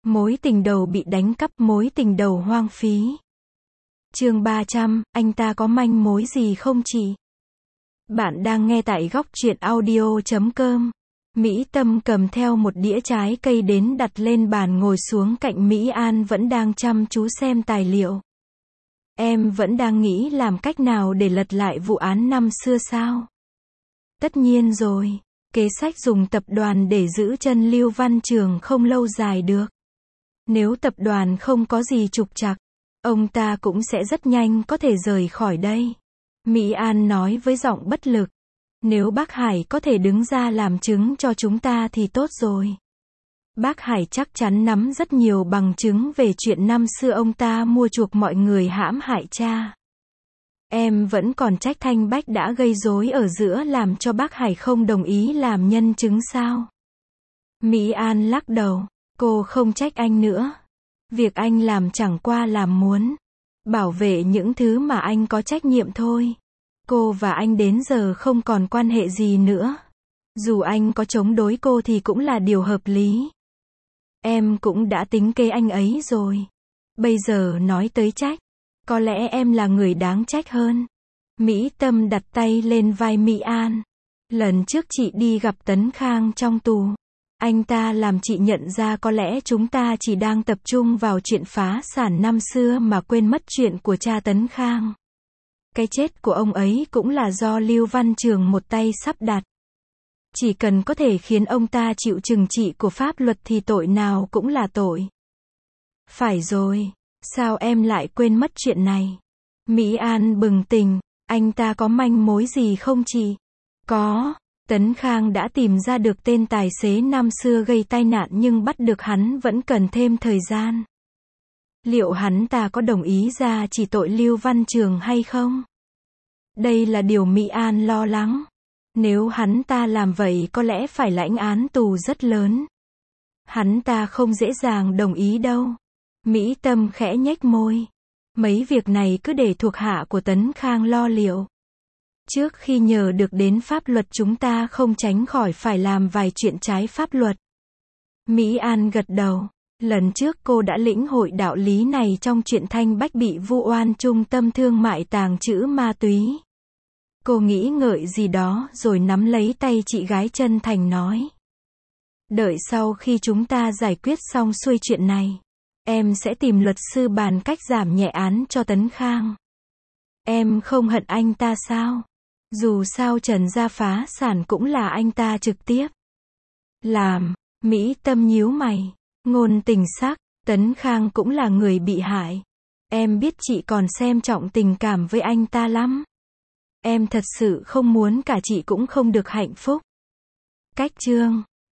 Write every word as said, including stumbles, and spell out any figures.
Mối tình đầu bị đánh cắp, mối tình đầu hoang phí. Chương ba trăm, anh ta có manh mối gì không chị? Bạn đang nghe tại góc truyện audio chấm com. Mỹ Tâm cầm theo một đĩa trái cây đến đặt lên bàn, ngồi xuống cạnh Mỹ An vẫn đang chăm chú xem tài liệu. Em vẫn đang nghĩ làm cách nào để lật lại vụ án năm xưa sao? Tất nhiên rồi, kế sách dùng tập đoàn để giữ chân Lưu Văn Trường không lâu dài được. Nếu tập đoàn không có gì trục trặc, ông ta cũng sẽ rất nhanh có thể rời khỏi đây. Mỹ An nói với giọng bất lực. Nếu bác Hải có thể đứng ra làm chứng cho chúng ta thì tốt rồi. Bác Hải chắc chắn nắm rất nhiều bằng chứng về chuyện năm xưa ông ta mua chuộc mọi người hãm hại cha. Em vẫn còn trách Thanh Bách đã gây rối ở giữa làm cho bác Hải không đồng ý làm nhân chứng sao? Mỹ An lắc đầu. Cô không trách anh nữa. Việc anh làm chẳng qua làm muốn bảo vệ những thứ mà anh có trách nhiệm thôi. Cô và anh đến giờ không còn quan hệ gì nữa. Dù anh có chống đối cô thì cũng là điều hợp lý. Em cũng đã tính kế anh ấy rồi. Bây giờ nói tới trách, có lẽ em là người đáng trách hơn. Mỹ Tâm đặt tay lên vai Mỹ An. Lần trước chị đi gặp Tấn Khang trong tù, anh ta làm chị nhận ra có lẽ chúng ta chỉ đang tập trung vào chuyện phá sản năm xưa mà quên mất chuyện của cha Tấn Khang. Cái chết của ông ấy cũng là do Lưu Văn Trường một tay sắp đặt. Chỉ cần có thể khiến ông ta chịu trừng trị của pháp luật thì tội nào cũng là tội. Phải rồi, sao em lại quên mất chuyện này? Mỹ An bừng tỉnh, anh ta có manh mối gì không chị? Có, Tấn Khang đã tìm ra được tên tài xế năm xưa gây tai nạn nhưng bắt được hắn vẫn cần thêm thời gian. Liệu hắn ta có đồng ý ra chỉ tội Lưu Văn Trường hay không? Đây là điều Mỹ An lo lắng. Nếu hắn ta làm vậy có lẽ phải lãnh án tù rất lớn. Hắn ta không dễ dàng đồng ý đâu. Mỹ Tâm khẽ nhếch môi. Mấy việc này cứ để thuộc hạ của Tấn Khang lo liệu. Trước khi nhờ được đến pháp luật chúng ta không tránh khỏi phải làm vài chuyện trái pháp luật. Mỹ An gật đầu. Lần trước cô đã lĩnh hội đạo lý này trong chuyện Thanh Bách bị vu oan trung tâm thương mại tàng trữ ma túy. Cô nghĩ ngợi gì đó rồi nắm lấy tay chị gái chân thành nói. Đợi sau khi chúng ta giải quyết xong xuôi chuyện này, em sẽ tìm luật sư bàn cách giảm nhẹ án cho Tấn Khang. Em không hận anh ta sao? Dù sao Trần gia phá sản cũng là anh ta trực tiếp làm. Mỹ Tâm nhíu mày. Ngôn tình sắc, Tấn Khang cũng là người bị hại. Em biết chị còn xem trọng tình cảm với anh ta lắm. Em thật sự không muốn cả chị cũng không được hạnh phúc. Cách chương